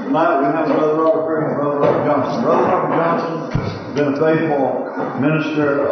Tonight we have Brother Robert Creek and Brother Robert Johnson. Brother Robert Johnson has been a faithful minister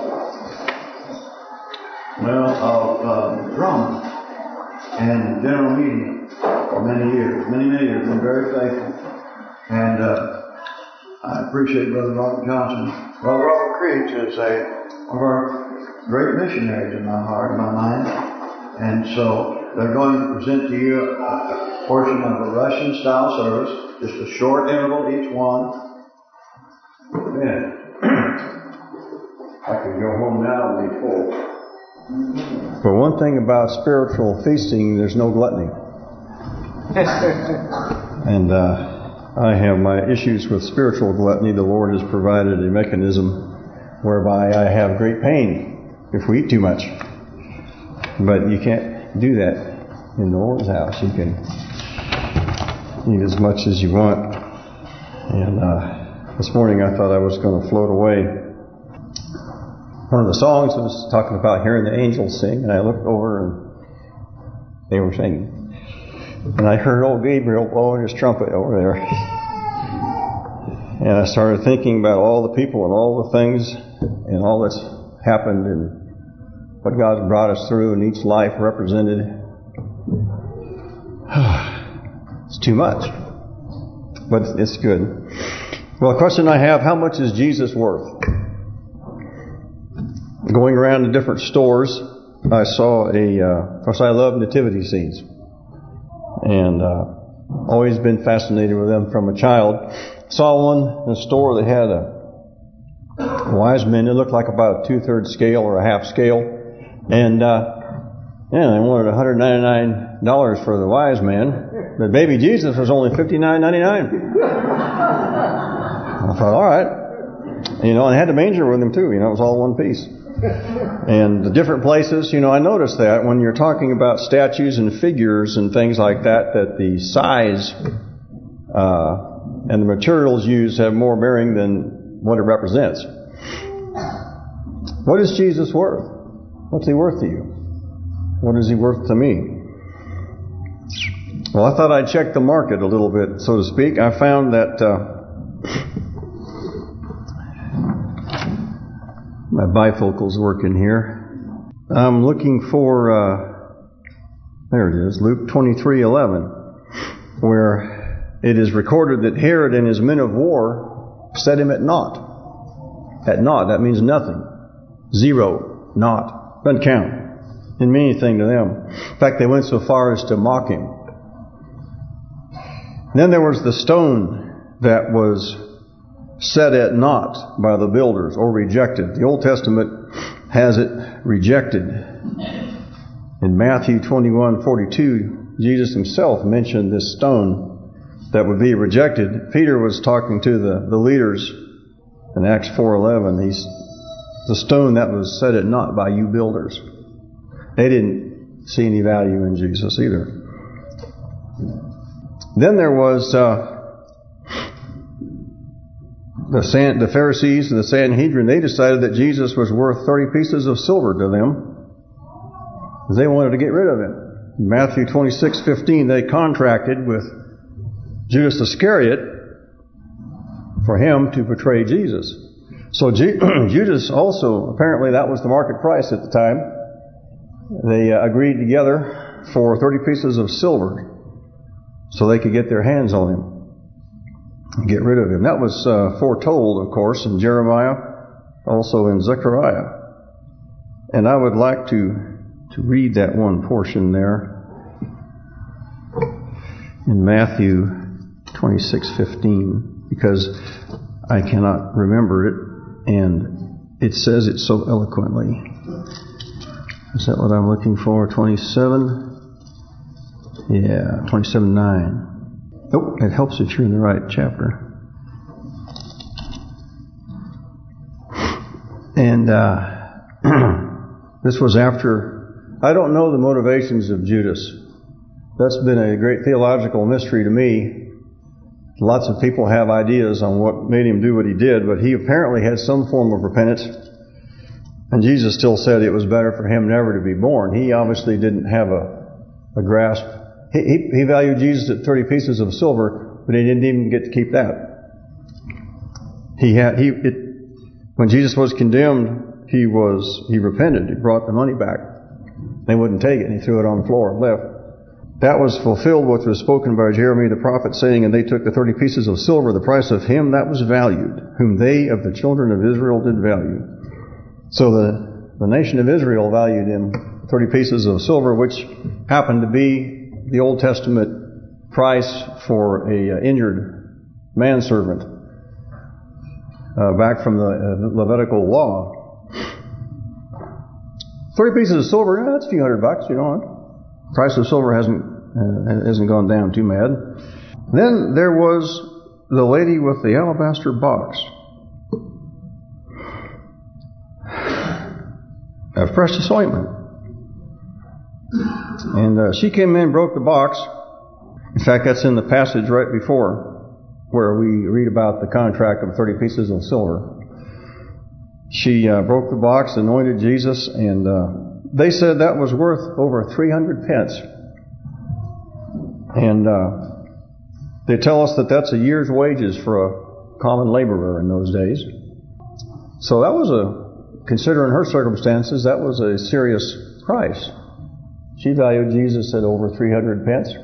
of drama and general meeting for many years. Many years. Been very faithful. And I appreciate Brother Robert Johnson. Brother Robert Creek is one of our great missionaries in my heart, in my mind. And so they're going to present to you a portion of a Russian style service, just a short interval each one. Then I could go home now and be full. But one thing about spiritual feasting, there's no gluttony. And I have my issues with spiritual gluttony. The Lord has provided a mechanism whereby I have great pain if we eat too much. But you can't do that in the Lord's house. You can eat as much as you want. And this morning I thought I was going to float away. One of the songs was talking about hearing the angels sing, and I looked over and they were singing. And I heard old Gabriel blowing his trumpet over there. And I started thinking about all the people and all the things and all that's happened and what God's brought us through, and each life represented. It's too much. But it's good. Well, the question I have, how much is Jesus worth? Going around to different stores, I saw of course I love nativity scenes. And always been fascinated with them from a child. Saw one in a store that had a wise man. It looked like about a 2/3 scale or a half scale. And I wanted $199 for the wise man. But baby Jesus was only $59.99. I thought, all right. And I had the manger with him too. It was all one piece. And the different places, I noticed that when you're talking about statues and figures and things like that the size and the materials used have more bearing than what it represents. What is Jesus worth? What's He worth to you? What is He worth to me? Well, I thought I'd check the market a little bit, so to speak. I found that my bifocal's working here. I'm looking for, there it is, Luke 23:11, where it is recorded that Herod and his men of war set him at naught. At naught, that means nothing. Zero, naught. Doesn't count. Didn't mean anything to them. In fact, they went so far as to mock him. Then there was the stone that was set at naught by the builders, or rejected. The Old Testament has it rejected. In Matthew 21:42, Jesus Himself mentioned this stone that would be rejected. Peter was talking to the leaders in Acts 4:11. He's the stone that was set at naught by you builders. They didn't see any value in Jesus either. Then there was the Pharisees and the Sanhedrin. They decided that Jesus was worth 30 pieces of silver to them. They wanted to get rid of Him. In Matthew 26:15, they contracted with Judas Iscariot for him to betray Jesus. So Judas also, apparently that was the market price at the time. They agreed together for 30 pieces of silver so they could get their hands on Him and get rid of Him. That was foretold, of course, in Jeremiah, also in Zechariah. And I would like to read that one portion there in Matthew 26:15, because I cannot remember it, and it says it so eloquently. Is that what I'm looking for? 27? Yeah, 27:9. Oh, it helps if you're in the right chapter. And this was after, I don't know the motivations of Judas. That's been a great theological mystery to me. Lots of people have ideas on what made him do what he did, but he apparently had some form of repentance. And Jesus still said it was better for him never to be born. He obviously didn't have a grasp. He valued Jesus at 30 pieces of silver, but he didn't even get to keep that. When Jesus was condemned, he repented. He brought the money back. They wouldn't take it, and he threw it on the floor and left. That was fulfilled what was spoken by Jeremiah the prophet, saying, and they took the 30 pieces of silver, the price of him that was valued, whom they of the children of Israel did value. So the nation of Israel valued him 30 pieces of silver, which happened to be the Old Testament price for a injured manservant back from the Levitical law. 30 pieces of silver, that's a few $100, you know. Price of silver hasn't gone down too mad. Then there was the lady with the alabaster box of precious ointment. And she came in and broke the box. In fact, that's in the passage right before where we read about the contract of 30 pieces of silver. She broke the box, anointed Jesus, and they said that was worth over 300 pence. And they tell us that that's a year's wages for a common laborer in those days. So that was considering her circumstances, that was a serious price. She valued Jesus at over 300 pence.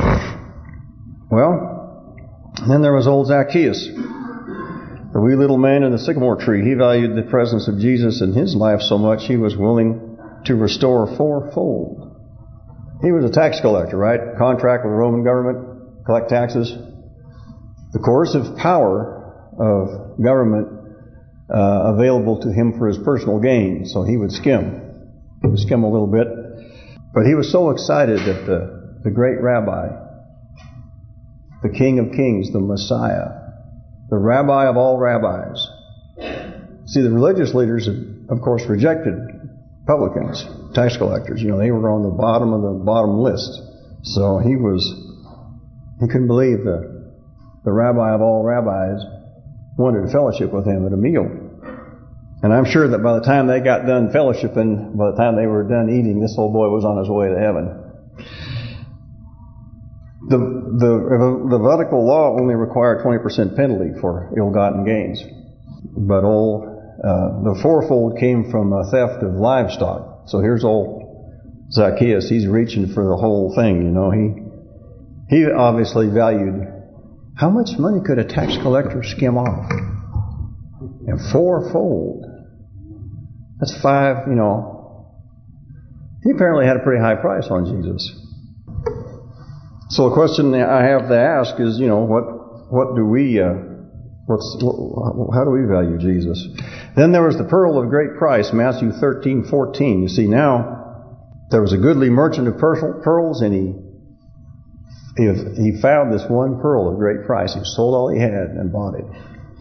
Well, then there was old Zacchaeus, the wee little man in the sycamore tree. He valued the presence of Jesus in his life so much he was willing to restore fourfold. He was a tax collector, right? Contract with the Roman government, collect taxes. The coercive power of government available to him for his personal gain. So he would skim. He would skim a little bit. But he was so excited that the great rabbi, the King of Kings, the Messiah, the Rabbi of all rabbis. See, the religious leaders, of course, rejected publicans, tax collectors. You know, they were on the bottom of the bottom list. So he couldn't believe the Rabbi of all rabbis wanted to fellowship with him at a meal. And I'm sure that by the time they got done fellowshipping, by the time they were done eating, this old boy was on his way to heaven. The Levitical law only required 20% penalty for ill-gotten gains. But the fourfold came from a theft of livestock. So here's old Zacchaeus. He's reaching for the whole thing, you know. He obviously valued how much money could a tax collector skim off? And fourfold. That's 5, you know. He apparently had a pretty high price on Jesus. So the question I have to ask is, you know, how do we value Jesus? Then there was the pearl of great price, Matthew 13:14. You see, now there was a goodly merchant of pearls, and he found this one pearl of great price. He sold all he had and bought it.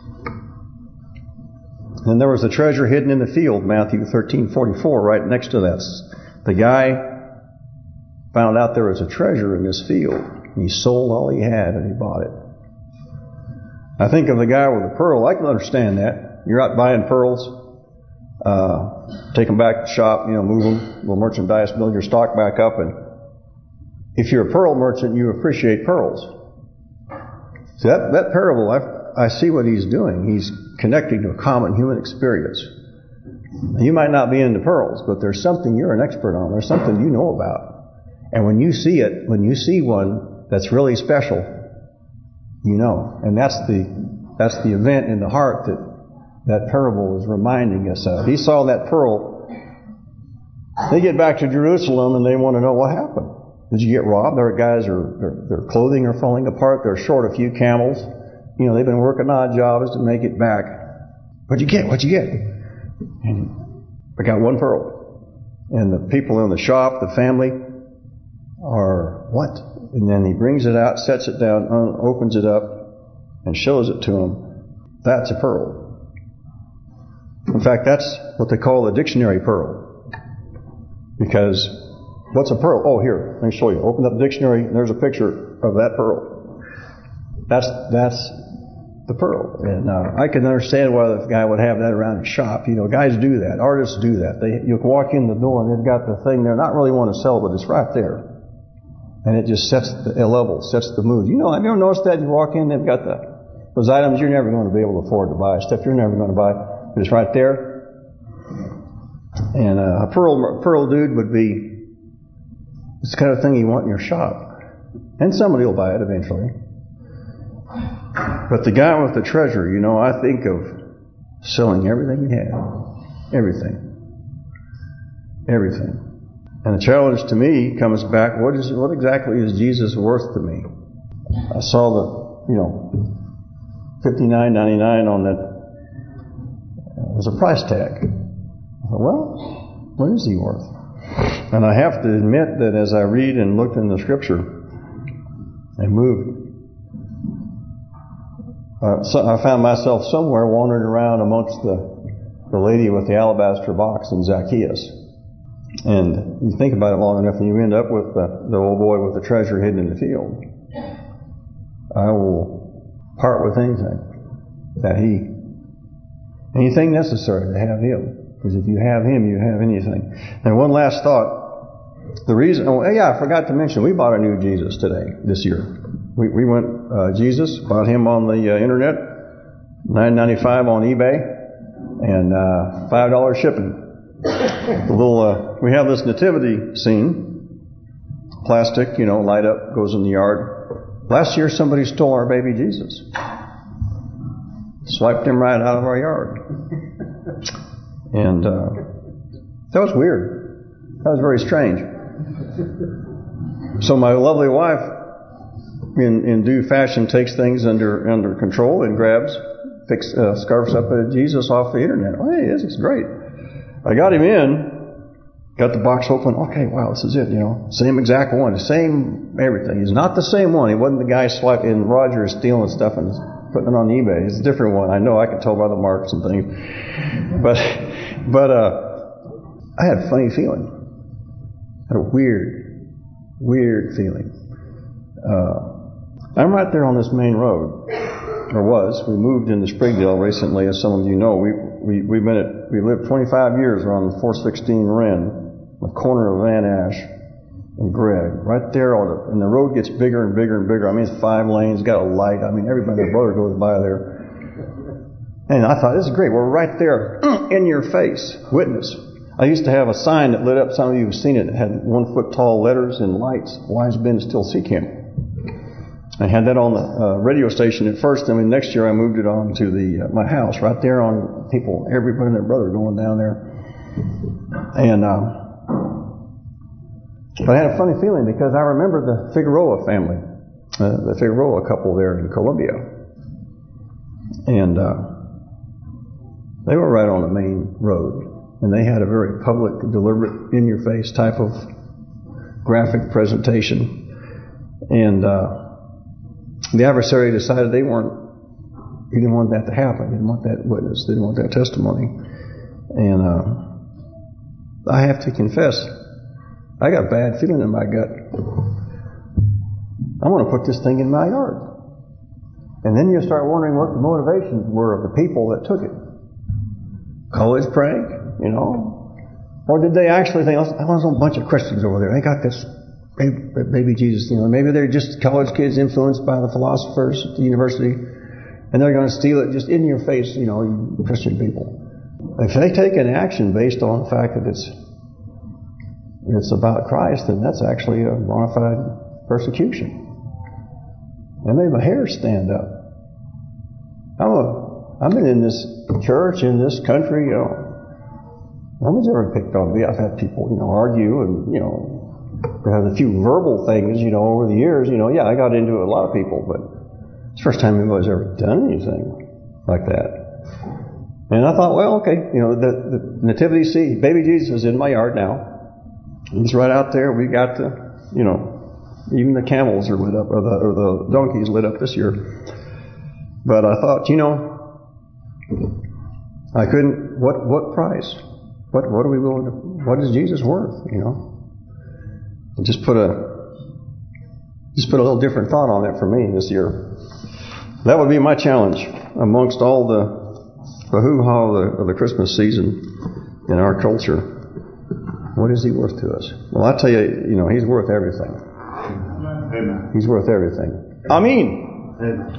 And there was a treasure hidden in the field, Matthew 13:44, right next to that. The guy found out there was a treasure in this field. He sold all he had and he bought it. I think of the guy with the pearl. I can understand that. You're out buying pearls, take them back to the shop, you know, move them, little merchandise, build your stock back up. And if you're a pearl merchant, you appreciate pearls. So that parable, I see what he's doing. He's connecting to a common human experience. You might not be into pearls, but there's something you're an expert on. There's something you know about. And when you see it, when you see one that's really special, you know. And that's the event in the heart that parable is reminding us of. He saw that pearl. They get back to Jerusalem and they want to know what happened. Did you get robbed? Their guys their clothing are falling apart. They're short a few camels. You know, they've been working odd jobs to make it back. What'd you get? What'd you get? And I got one pearl. And the people in the shop, the family, are what? And then he brings it out, sets it down, opens it up, and shows it to them. That's a pearl. In fact, that's what they call the dictionary pearl. Because what's a pearl? Oh, here, let me show you. Open up the dictionary, and there's a picture of that pearl. That's the pearl. And I can understand why the guy would have that around his shop. You know, guys do that. Artists do that. You can walk in the door, and they've got the thing there, not really want to sell, but it's right there. And it just sets the level, sets the mood. You know, have you ever noticed that? You walk in, they've got those items you're never going to be able to afford to buy, stuff you're never going to buy. But it's right there. And a pearl dude would be it's the kind of thing you want in your shop. And somebody will buy it eventually. But the guy with the treasure, you know, I think of selling everything he had. Everything. And the challenge to me comes back, what exactly is Jesus worth to me? I saw $59.99 on that. It was a price tag. I thought, well, what is he worth? And I have to admit that as I read and looked in the Scripture, I moved. So I found myself somewhere wandering around amongst the lady with the alabaster box and Zacchaeus. And you think about it long enough and you end up with the old boy with the treasure hidden in the field. I will part with anything necessary to have him. Because if you have him, you have anything. And one last thought. I forgot to mention, we bought a new Jesus this year. We went, Jesus, bought him on the internet, $9.95 on eBay, and $5 shipping. We have this nativity scene, plastic, light up, goes in the yard. Last year somebody stole our baby Jesus. Swiped him right out of our yard. And that was weird. That was very strange. So my lovely wife, in due fashion, takes things under control and scarfs up Jesus off the internet. Oh, hey, this is great. I got him in, got the box open. Okay, wow, this is it, Same exact one, the same everything. He's not the same one. He wasn't the guy swiping, Roger is stealing stuff and putting it on eBay. It's a different one. I know, I can tell by the marks and things. But I had a funny feeling. I had a weird feeling. I'm right there on this main road. Or was. We moved into Sprigdale recently, as some of you know. We lived 25 years around the 416 Wren, the corner of Van Ash and Gregg. Right there and the road gets bigger and bigger and bigger. I mean, it's 5 lanes, got a light. I mean, everybody and their brother goes by there. And I thought, this is great. We're right there, in your face, witness. I used to have a sign that lit up. Some of you have seen it. It had 1 foot tall letters and lights. Wise Ben Still Sea Camp. I had that on the radio station at first, and then next year I moved it on to my house, right there on everybody and their brother going down there. And but I had a funny feeling because I remember the Figueroa family, the Figueroa couple there in Colombia. And they were right on the main road, and they had a very public, deliberate, in-your-face type of graphic presentation. And the adversary decided he didn't want that to happen. Didn't want that witness. Didn't want that testimony. And I have to confess, I got a bad feeling in my gut. I want to put this thing in my yard. And then you start wondering what the motivations were of the people that took it. College prank, or did they actually think, I want a bunch of Christians over there. They got this baby Jesus, maybe they're just college kids influenced by the philosophers at the university, and they're going to steal it just in your face, you Christian people. If they take an action based on the fact that it's about Christ, then that's actually a bona fide persecution. And made my hair stand up. I've been in this church, in this country, no one's ever picked on me. I've had people, argue and, we have a few verbal things, over the years. I got into a lot of people, but it's the first time anybody's ever done anything like that. And I thought, well, okay, the nativity scene, baby Jesus is in my yard now. He's right out there. We got even the camels are lit up, or the donkeys lit up this year. But I thought, I couldn't. What price? What are we willing to? What is Jesus worth? Just put a little different thought on it for me this year. That would be my challenge amongst all the hoo-ha of the Christmas season in our culture. What is he worth to us? Well, I tell you, he's worth everything. Amen. He's worth everything. Amen. Amen.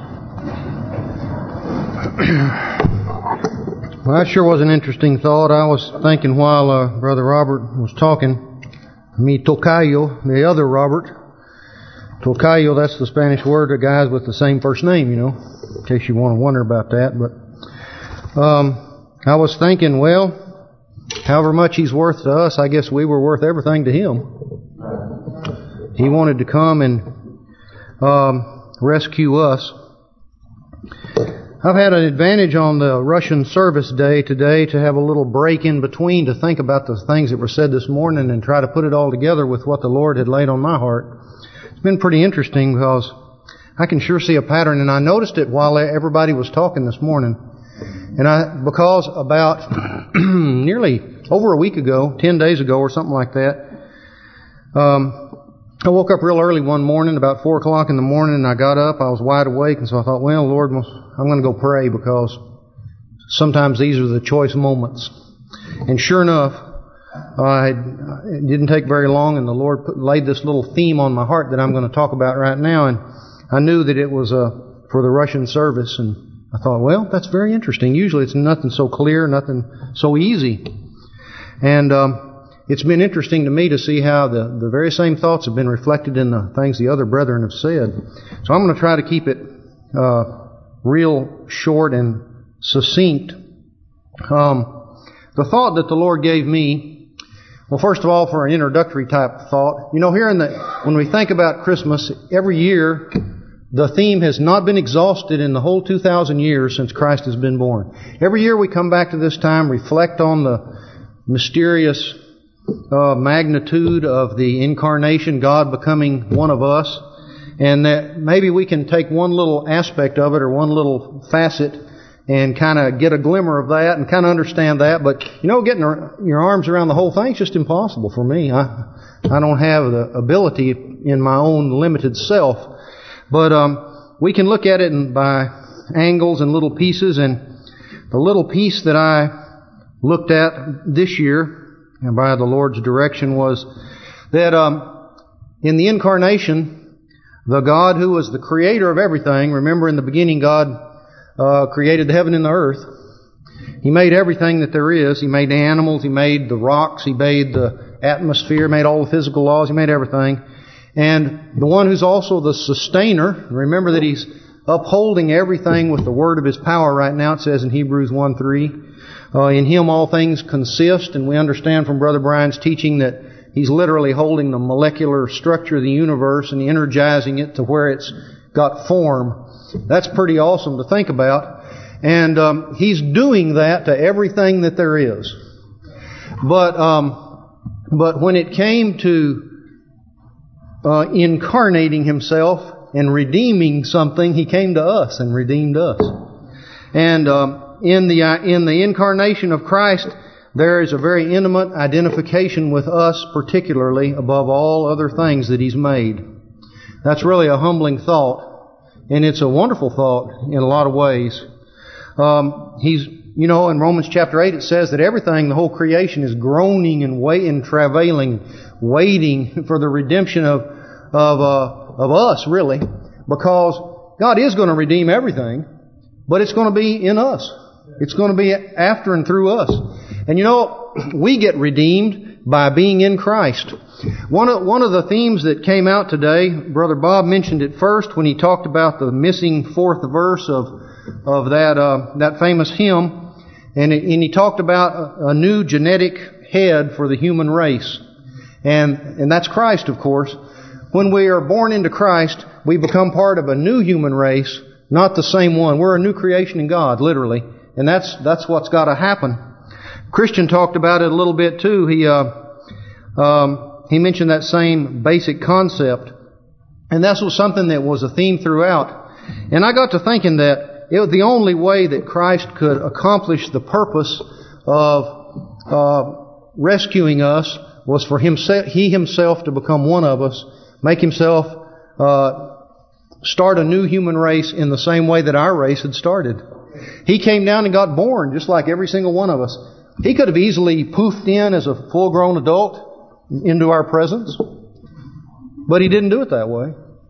Well, that sure was an interesting thought. I was thinking while Brother Robert was talking, mi tocayo, the other Robert. Tocayo, that's the Spanish word of guys with the same first name, in case you want to wonder about that. But I was thinking, well, however much he's worth to us, I guess we were worth everything to him. He wanted to come and rescue us. I've had an advantage on the Russian service day today to have a little break in between to think about the things that were said this morning and try to put it all together with what the Lord had laid on my heart. It's been pretty interesting because I can sure see a pattern, and I noticed it while everybody was talking this morning. Because about nearly over a week ago, 10 days ago or something like that, I woke up real early one morning, about 4 o'clock in the morning, and I got up. I was wide awake, and so I thought, well, Lord, I'm going to go pray because sometimes these are the choice moments. And sure enough, it didn't take very long, and the Lord laid this little theme on my heart that I'm going to talk about right now, and I knew that it was for the Russian service, and I thought, well, that's very interesting. Usually it's nothing so clear, nothing so easy. And it's been interesting to me to see how the very same thoughts have been reflected in the things the other brethren have said. So I'm going to try to keep it real short and succinct. The thought that the Lord gave me, well, first of all, for an introductory type thought, when we think about Christmas, every year the theme has not been exhausted in the whole 2,000 years since Christ has been born. Every year we come back to this time, reflect on the mysterious magnitude of the incarnation, God becoming one of us, and that maybe we can take one little aspect of it or one little facet and kind of get a glimmer of that and kind of understand that. But, getting your arms around the whole thing is just impossible for me. I don't have the ability in my own limited self. But we can look at it by angles and little pieces. And the little piece that I looked at this year, and by the Lord's direction, was that in the incarnation, the God who was the creator of everything, remember in the beginning God created the heaven and the earth. He made everything that there is. He made the animals. He made the rocks. He made the atmosphere. Made all the physical laws. He made everything. And the one who's also the sustainer, remember that He's upholding everything with the word of His power right now. It says in Hebrews 1:3, in Him all things consist. And we understand from Brother Brian's teaching that He's literally holding the molecular structure of the universe and energizing it to where it's got form. That's pretty awesome to think about. And He's doing that to everything that there is. But when it came to incarnating Himself and redeeming something, He came to us and redeemed us. And in the incarnation of Christ, there is a very intimate identification with us, particularly above all other things that He's made. That's really a humbling thought. And it's a wonderful thought in a lot of ways. In Romans chapter 8 it says that everything, the whole creation, is groaning and waiting, travailing, waiting for the redemption of us, really. Because God is going to redeem everything, but it's going to be in us. It's going to be after and through us. And we get redeemed by being in Christ. One of the themes that came out today, Brother Bob mentioned it first when he talked about the missing fourth verse of that famous hymn, and he talked about a new genetic head for the human race, and that's Christ, of course. When we are born into Christ, we become part of a new human race, not the same one. We're a new creation in God, literally, and that's what's got to happen. Christian talked about it a little bit too. He mentioned that same basic concept. And that was something that was a theme throughout. And I got to thinking that it was the only way that Christ could accomplish the purpose of rescuing us was for He Himself to become one of us, make Himself start a new human race in the same way that our race had started. He came down and got born just like every single one of us. He could have easily poofed in as a full-grown adult into our presence, but He didn't do it that way.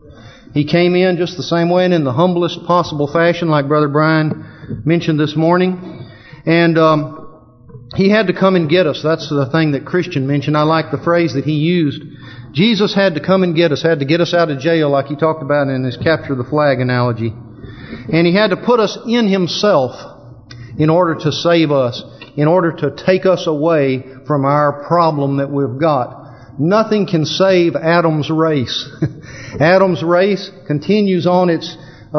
He came in just the same way and in the humblest possible fashion, like Brother Brian mentioned this morning. And He had to come and get us. That's the thing that Christian mentioned. I like the phrase that he used. Jesus had to come and get us, had to get us out of jail, like he talked about in his capture the flag analogy. And He had to put us in Himself in order to save us, in order to take us away from our problem that we've got. Nothing can save Adam's race. Adam's race continues on its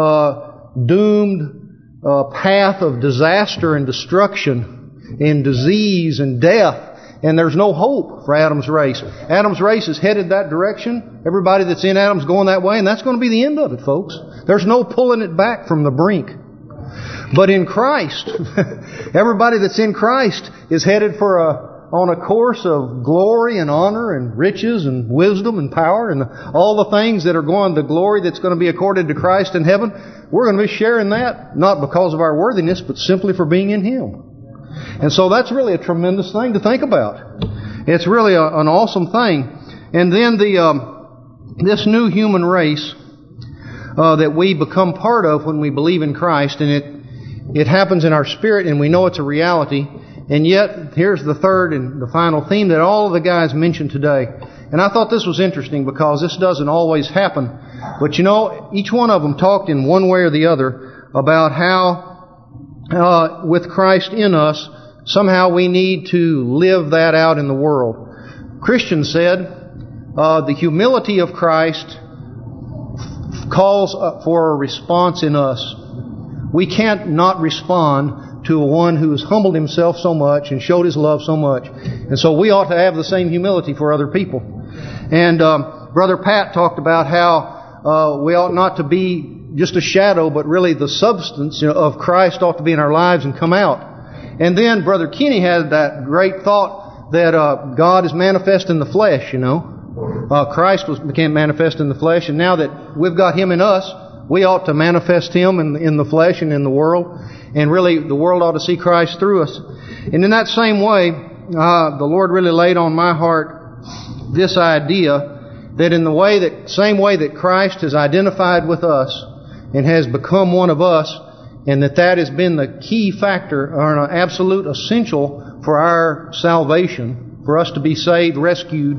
doomed path of disaster and destruction and disease and death. And there's no hope for Adam's race. Adam's race is headed that direction. Everybody that's in Adam's going that way, and that's going to be the end of it, folks. There's no pulling it back from the brink. But in Christ, everybody that's in Christ is headed for on a course of glory and honor and riches and wisdom and power and all the things that are going, the glory that's going to be accorded to Christ in heaven. We're going to be sharing that, not because of our worthiness, but simply for being in Him. And so that's really a tremendous thing to think about. It's really an awesome thing. And then this new human race that we become part of when we believe in Christ, and it happens in our spirit, and we know it's a reality. And yet, here's the third and the final theme that all of the guys mentioned today. And I thought this was interesting because this doesn't always happen. But you know, each one of them talked in one way or the other about how with Christ in us, somehow we need to live that out in the world. Christian said, the humility of Christ calls for a response in us. We can't not respond to one who has humbled himself so much and showed his love so much. And so we ought to have the same humility for other people. And Brother Pat talked about how we ought not to be just a shadow, but really the substance of Christ ought to be in our lives and come out. And then Brother Kenny had that great thought that God is manifest in the flesh, Christ became manifest in the flesh, and now that we've got Him in us, we ought to manifest Him in the flesh and in the world. And really, the world ought to see Christ through us. And in that same way, the Lord really laid on my heart this idea that in the same way that Christ has identified with us and has become one of us, and that has been the key factor or an absolute essential for our salvation, for us to be saved, rescued,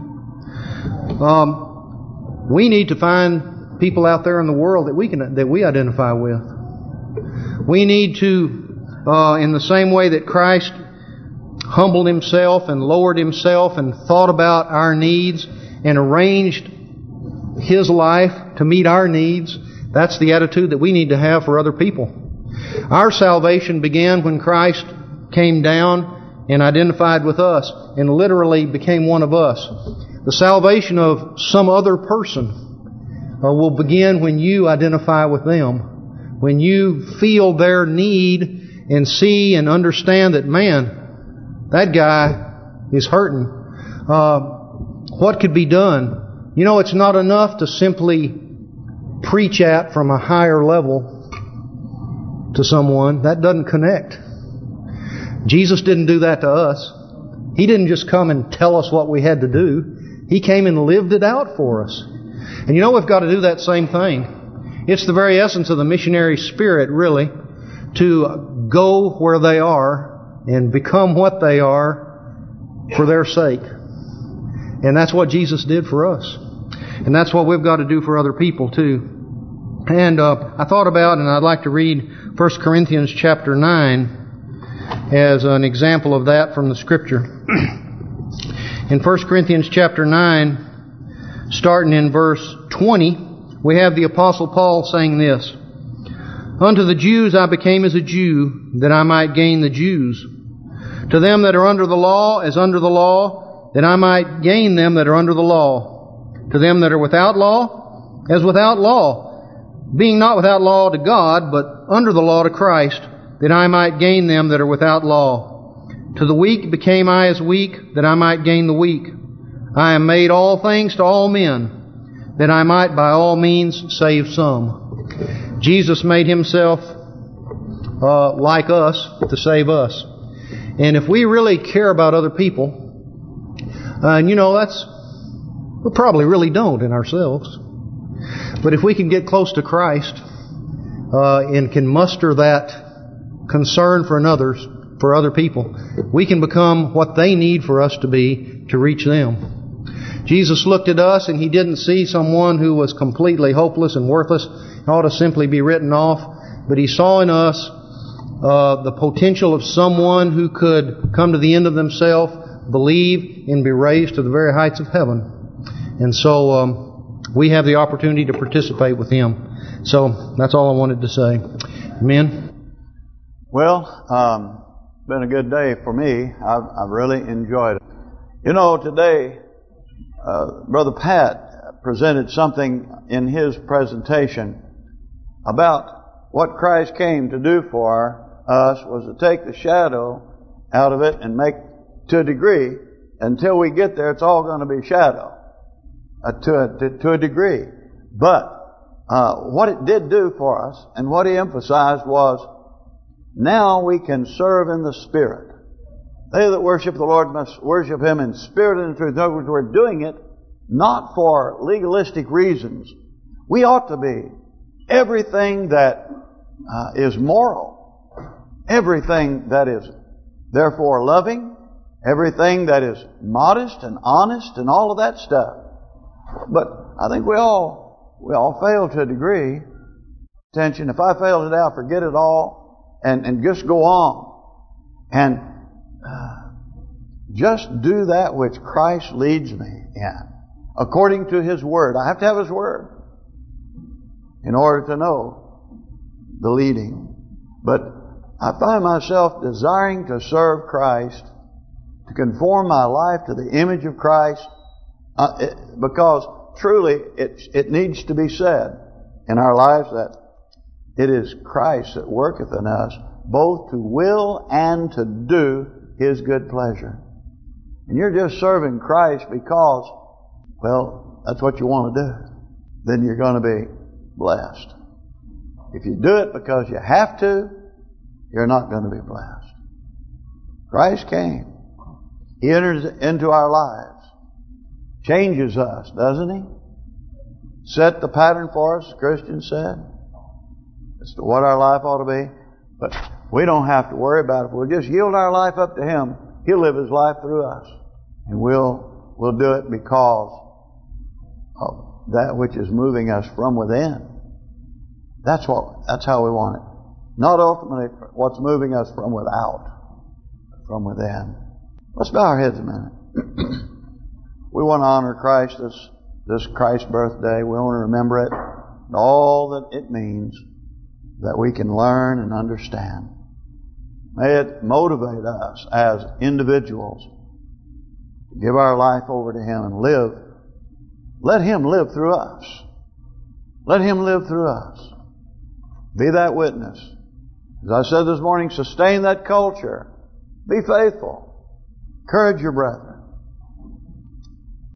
we need to find people out there in the world that we identify with. We need to, in the same way that Christ humbled Himself and lowered Himself and thought about our needs and arranged His life to meet our needs, that's the attitude that we need to have for other people. Our salvation began when Christ came down and identified with us and literally became one of us. The salvation of some other person will begin when you identify with them. When you feel their need and see and understand that, man, that guy is hurting. What could be done? It's not enough to simply preach at from a higher level to someone. That doesn't connect. Jesus didn't do that to us. He didn't just come and tell us what we had to do. He came and lived it out for us. And we've got to do that same thing. It's the very essence of the missionary spirit, really, to go where they are and become what they are for their sake. And that's what Jesus did for us. And that's what we've got to do for other people, too. And I thought about, and I'd like to read 1 Corinthians chapter 9 as an example of that from the Scripture. In 1 Corinthians chapter 9, starting in verse 20, we have the Apostle Paul saying this: Unto the Jews I became as a Jew, that I might gain the Jews. To them that are under the law, as under the law, that I might gain them that are under the law. To them that are without law, as without law, being not without law to God, but under the law to Christ, that I might gain them that are without law. To the weak became I as weak, that I might gain the weak. I am made all things to all men, that I might by all means save some. Jesus made Himself like us to save us. And if we really care about other people, and we probably really don't in ourselves. But if we can get close to Christ and can muster that concern for other people, we can become what they need for us to be to reach them. Jesus looked at us and He didn't see someone who was completely hopeless and worthless, ought to simply be written off. But He saw in us the potential of someone who could come to the end of themselves, believe, and be raised to the very heights of heaven. And so we have the opportunity to participate with Him. So that's all I wanted to say. Amen. Well, it's been a good day for me. I've really enjoyed it. You know, today, Brother Pat presented something in his presentation about what Christ came to do for us was to take the shadow out of it and make, to a degree, until we get there, it's all going to be shadow, to a degree. But what it did do for us, and what He emphasized was, now we can serve in the Spirit. They that worship the Lord must worship Him in spirit and in truth. In other words, we're doing it not for legalistic reasons. We ought to be. Everything that is moral, everything that is therefore loving, everything that is modest and honest and all of that stuff. But I think we all fail to a degree. Attention, if I fail today, I'll forget it all and just go on. And just do that which Christ leads me in, according to His Word. I have to have His Word in order to know the leading. But I find myself desiring to serve Christ, to conform my life to the image of Christ, because truly it needs to be said in our lives that it is Christ that worketh in us, both to will and to do His good pleasure. And you're just serving Christ because, well, that's what you want to do. Then you're going to be blessed. If you do it because you have to, you're not going to be blessed. Christ came. He enters into our lives. Changes us, doesn't He? Set the pattern for us, Christian said, as to what our life ought to be. But we don't have to worry about it. If we'll just yield our life up to Him, He'll live His life through us. And we'll do it because of that which is moving us from within. That's how we want it. Not ultimately what's moving us from without, but from within. Let's bow our heads a minute. We want to honor Christ this Christ's birthday. We want to remember it and all that it means that we can learn and understand. May it motivate us as individuals to give our life over to Him and live. Let Him live through us. Let Him live through us. Be that witness. As I said this morning, sustain that culture. Be faithful. Encourage your brethren.